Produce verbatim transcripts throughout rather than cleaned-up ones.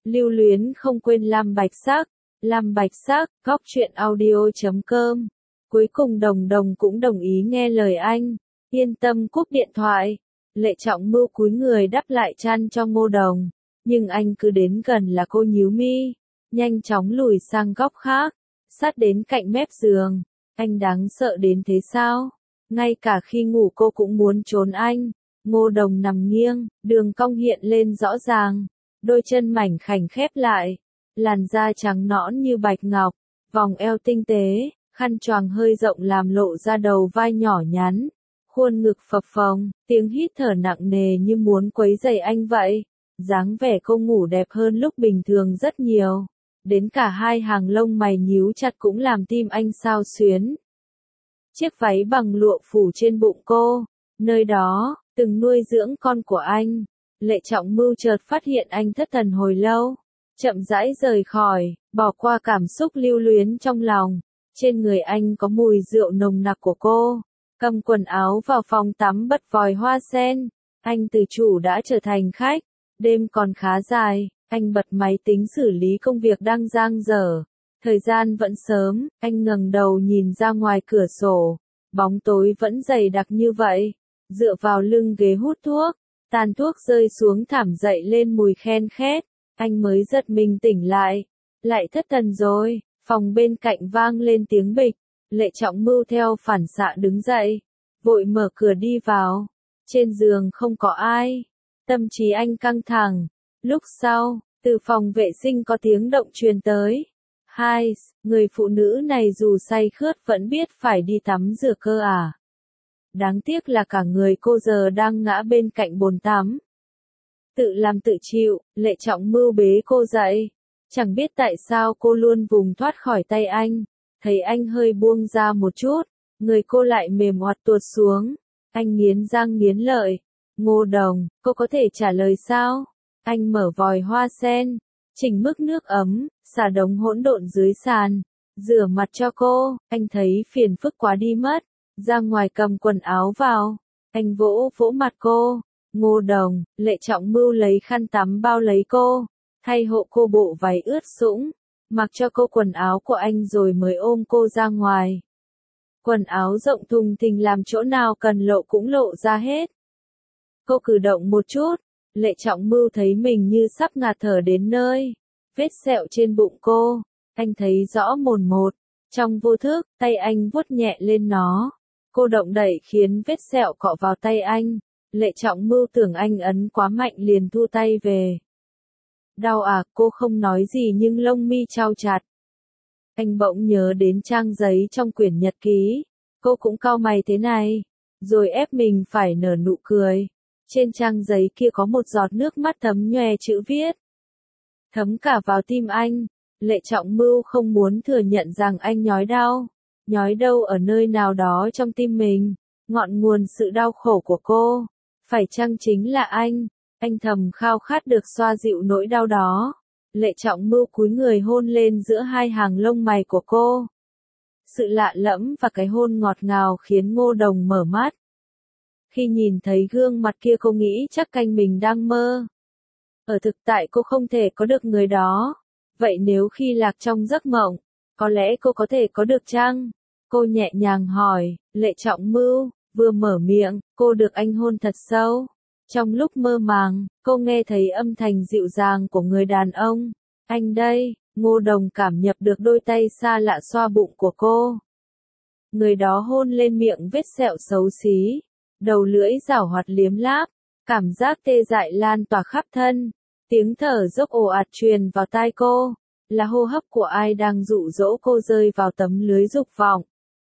Lưu luyến không quên Lam Bạch Sắc, Lam Bạch Sắc, góc truyện audio chấm com. Cuối cùng Đồng Đồng cũng đồng ý nghe lời anh, yên tâm cúp điện thoại. Lệ Trọng Mưu cúi người đắp lại chăn cho Ngô Đồng, nhưng anh cứ đến gần là cô nhíu mi, nhanh chóng lùi sang góc khác, sát đến cạnh mép giường. Anh đáng sợ đến thế sao? Ngay cả khi ngủ cô cũng muốn trốn anh. Ngô Đồng nằm nghiêng, đường cong hiện lên rõ ràng, đôi chân mảnh khảnh khép lại, làn da trắng nõn như bạch ngọc, vòng eo tinh tế, khăn choàng hơi rộng làm lộ ra đầu vai nhỏ nhắn, khuôn ngực phập phồng, tiếng hít thở nặng nề như muốn quấy rầy anh vậy. Dáng vẻ cô ngủ đẹp hơn lúc bình thường rất nhiều, đến cả hai hàng lông mày nhíu chặt cũng làm tim anh xao xuyến. Chiếc váy bằng lụa phủ trên bụng cô, nơi đó từng nuôi dưỡng con của anh. Lệ Trọng Mưu chợt phát hiện anh thất thần hồi lâu, chậm rãi rời khỏi, bỏ qua cảm xúc lưu luyến trong lòng. Trên người anh có mùi rượu nồng nặc của cô. Cầm quần áo vào phòng tắm bật vòi hoa sen. Anh từ chủ đã trở thành khách. Đêm còn khá dài, anh bật máy tính xử lý công việc đang dang dở. Thời gian vẫn sớm, anh ngẩng đầu nhìn ra ngoài cửa sổ. Bóng tối vẫn dày đặc như vậy. Dựa vào lưng ghế hút thuốc, tàn thuốc rơi xuống thảm dậy lên mùi khen khét. Anh mới giật mình tỉnh lại. Lại thất thần rồi, phòng bên cạnh vang lên tiếng bịch. Lệ Trọng Mưu theo phản xạ đứng dậy, vội mở cửa đi vào. Trên giường không có ai. Tâm trí anh căng thẳng. Lúc sau, từ phòng vệ sinh có tiếng động truyền tới. Hai, người phụ nữ này dù say khướt vẫn biết phải đi tắm rửa cơ à. Đáng tiếc là cả người cô giờ đang ngã bên cạnh bồn tắm. Tự làm tự chịu, Lệ Trọng Mưu bế cô dậy. Chẳng biết tại sao cô luôn vùng thoát khỏi tay anh. Thấy anh hơi buông ra một chút, người cô lại mềm oặt tuột xuống. Anh nghiến răng nghiến lợi. Ngô Đồng, cô có thể trả lời sao? Anh mở vòi hoa sen, chỉnh mức nước ấm, xả đống hỗn độn dưới sàn, rửa mặt cho cô. Anh thấy phiền phức quá đi mất, ra ngoài cầm quần áo vào. Anh vỗ vỗ mặt cô. Ngô Đồng, Lệ Trọng Mưu lấy khăn tắm bao lấy cô, thay hộ cô bộ váy ướt sũng, mặc cho cô quần áo của anh rồi mới ôm cô ra ngoài. Quần áo rộng thùng thình làm chỗ nào cần lộ cũng lộ ra hết. Cô cử động một chút, Lệ Trọng Mưu thấy mình như sắp ngạt thở đến nơi. Vết sẹo trên bụng cô, anh thấy rõ mồn một. Trong vô thức, tay anh vuốt nhẹ lên nó. Cô động đẩy khiến vết sẹo cọ vào tay anh. Lệ Trọng Mưu tưởng anh ấn quá mạnh liền thu tay về. Đau à, cô không nói gì nhưng lông mi chau chặt. Anh bỗng nhớ đến trang giấy trong quyển nhật ký. Cô cũng cau mày thế này, rồi ép mình phải nở nụ cười. Trên trang giấy kia có một giọt nước mắt thấm nhòe chữ viết. Thấm cả vào tim anh. Lệ Trọng Mưu không muốn thừa nhận rằng anh nhói đau. Nhói đâu ở nơi nào đó trong tim mình. Ngọn nguồn sự đau khổ của cô. Phải chăng chính là anh? Anh thầm khao khát được xoa dịu nỗi đau đó. Lệ Trọng Mưu cúi người hôn lên giữa hai hàng lông mày của cô. Sự lạ lẫm và cái hôn ngọt ngào khiến Ngô Đồng mở mắt. Khi nhìn thấy gương mặt kia cô nghĩ chắc canh mình đang mơ. Ở thực tại cô không thể có được người đó. Vậy nếu khi lạc trong giấc mộng, có lẽ cô có thể có được chăng? Cô nhẹ nhàng hỏi. Lệ Trọng Mưu vừa mở miệng, cô được anh hôn thật sâu. Trong lúc mơ màng, cô nghe thấy âm thanh dịu dàng của người đàn ông. Anh đây. Ngô Đồng cảm nhập được đôi tay xa lạ xoa bụng của cô. Người đó hôn lên miệng vết sẹo xấu xí. Đầu lưỡi giảo hoạt liếm láp. Cảm giác tê dại lan tỏa khắp thân. Tiếng thở dốc ồ ạt truyền vào tai cô. Là hô hấp của ai đang dụ dỗ cô rơi vào tấm lưới dục vọng.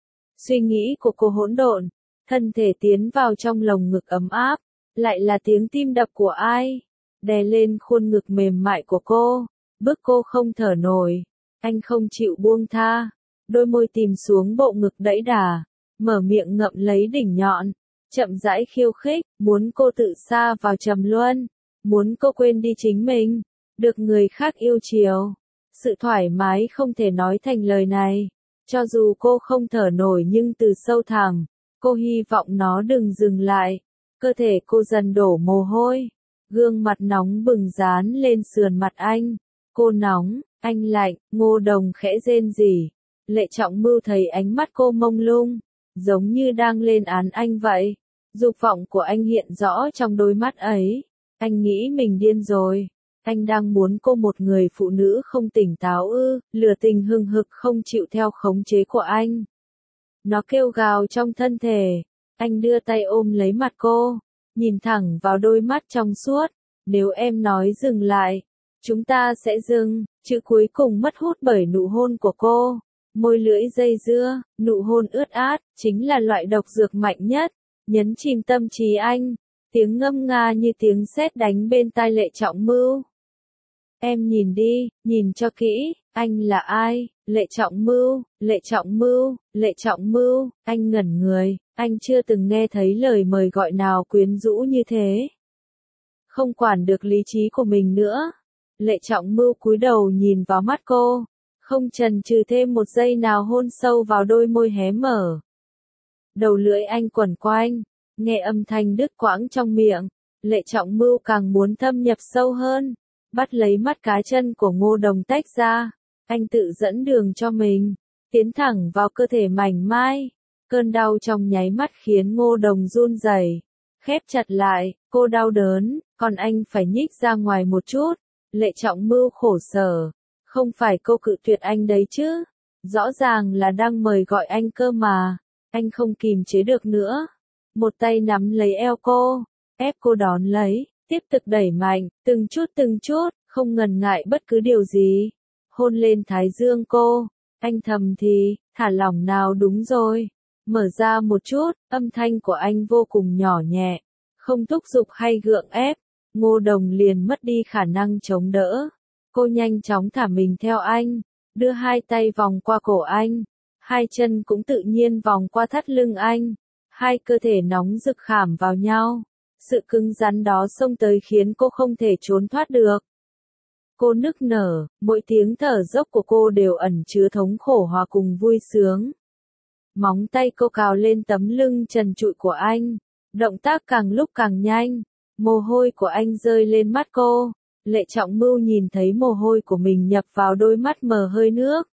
Suy nghĩ của cô hỗn độn. Thân thể tiến vào trong lồng ngực ấm áp. Lại là tiếng tim đập của ai. Đè lên khuôn ngực mềm mại của cô. Bức cô không thở nổi. Anh không chịu buông tha. Đôi môi tìm xuống bộ ngực đẫy đà. Mở miệng ngậm lấy đỉnh nhọn. Chậm rãi khiêu khích. Muốn cô tự sa vào trầm luân. Muốn cô quên đi chính mình. Được người khác yêu chiều. Sự thoải mái không thể nói thành lời này. Cho dù cô không thở nổi nhưng từ sâu thẳm, cô hy vọng nó đừng dừng lại. Cơ thể cô dần đổ mồ hôi. Gương mặt nóng bừng dán lên sườn mặt anh. Cô nóng, anh lạnh, Ngô Đồng khẽ rên rỉ. Lệ Trọng Mưu thấy ánh mắt cô mông lung, giống như đang lên án anh vậy. Dục vọng của anh hiện rõ trong đôi mắt ấy. Anh nghĩ mình điên rồi. Anh đang muốn cô một người phụ nữ không tỉnh táo ư, lửa tình hừng hực không chịu theo khống chế của anh. Nó kêu gào trong thân thể. Anh đưa tay ôm lấy mặt cô, nhìn thẳng vào đôi mắt trong suốt. Nếu em nói dừng lại, chúng ta sẽ dừng. Chữ cuối cùng mất hút bởi nụ hôn của cô. Môi lưỡi dây dưa, nụ hôn ướt át, chính là loại độc dược mạnh nhất, nhấn chìm tâm trí anh. Tiếng ngâm nga như tiếng sét đánh bên tai Lệ Trọng Mưu. Em nhìn đi, nhìn cho kỹ, anh là ai? Lệ Trọng Mưu, Lệ Trọng Mưu, Lệ Trọng Mưu, anh ngẩn người, anh chưa từng nghe thấy lời mời gọi nào quyến rũ như thế. Không quản được lý trí của mình nữa, Lệ Trọng Mưu cúi đầu nhìn vào mắt cô, không chần chừ thêm một giây nào hôn sâu vào đôi môi hé mở. Đầu lưỡi anh quẩn quanh, nghe âm thanh đứt quãng trong miệng, Lệ Trọng Mưu càng muốn thâm nhập sâu hơn, bắt lấy mắt cá chân của Ngô Đồng tách ra, anh tự dẫn đường cho mình, tiến thẳng vào cơ thể mảnh mai. Cơn đau trong nháy mắt khiến Ngô Đồng run rẩy, khép chặt lại, cô đau đớn, còn anh phải nhích ra ngoài một chút. Lệ Trọng Mưu khổ sở, không phải cô cự tuyệt anh đấy chứ, rõ ràng là đang mời gọi anh cơ mà. Anh không kìm chế được nữa, một tay nắm lấy eo cô, ép cô đón lấy, tiếp tục đẩy mạnh, từng chút từng chút, không ngần ngại bất cứ điều gì. Hôn lên thái dương cô, anh thầm thì, thả lỏng nào, đúng rồi. Mở ra một chút, âm thanh của anh vô cùng nhỏ nhẹ, không thúc giục hay gượng ép. Ngô Đồng liền mất đi khả năng chống đỡ. Cô nhanh chóng thả mình theo anh, đưa hai tay vòng qua cổ anh, hai chân cũng tự nhiên vòng qua thắt lưng anh. Hai cơ thể nóng rực khảm vào nhau. Sự cứng rắn đó xông tới khiến cô không thể trốn thoát được. Cô nức nở, mỗi tiếng thở dốc của cô đều ẩn chứa thống khổ hòa cùng vui sướng. Móng tay cô cào lên tấm lưng trần trụi của anh, động tác càng lúc càng nhanh, mồ hôi của anh rơi lên mắt cô. Lệ Trọng Mưu nhìn thấy mồ hôi của mình nhập vào đôi mắt mờ hơi nước,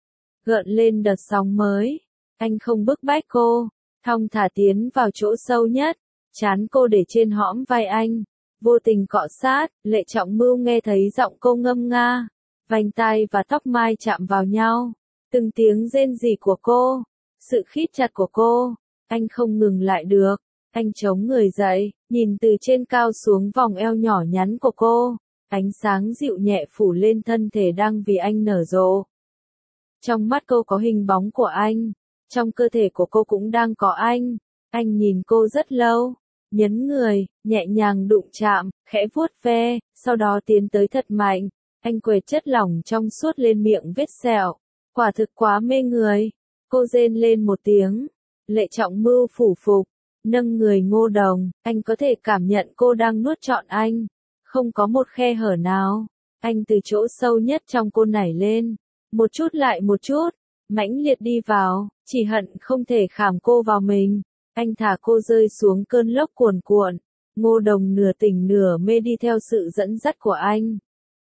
gợn lên đợt sóng mới. Anh không bức bách cô, thong thả tiến vào chỗ sâu nhất, trán cô để trên hõm vai anh, vô tình cọ sát. Lệ Trọng Mưu nghe thấy giọng cô ngâm nga, vành tai và tóc mai chạm vào nhau, từng tiếng rên rỉ của cô, sự khít chặt của cô, anh không ngừng lại được. Anh chống người dậy, nhìn từ trên cao xuống vòng eo nhỏ nhắn của cô, ánh sáng dịu nhẹ phủ lên thân thể đang vì anh nở rộ. Trong mắt cô có hình bóng của anh, trong cơ thể của cô cũng đang có anh. Anh nhìn cô rất lâu, nhấn người, nhẹ nhàng đụng chạm, khẽ vuốt ve, sau đó tiến tới thật mạnh. Anh quệt chất lỏng trong suốt lên miệng vết sẹo, quả thực quá mê người. Cô rên lên một tiếng, Lệ Trọng Mưu phủ phục, nâng người Ngô Đồng, anh có thể cảm nhận cô đang nuốt trọn anh, không có một khe hở nào. Anh từ chỗ sâu nhất trong cô nảy lên, một chút lại một chút, mãnh liệt đi vào, chỉ hận không thể khảm cô vào mình. Anh thả cô rơi xuống cơn lốc cuồn cuộn, Ngô Đồng nửa tỉnh nửa mê đi theo sự dẫn dắt của anh.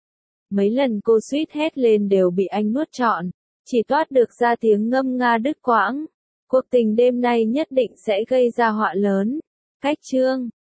Mấy lần cô suýt hét lên đều bị anh nuốt trọn, chỉ toát được ra tiếng ngâm nga đứt quãng. Cuộc tình đêm nay nhất định sẽ gây ra họa lớn. Cách chương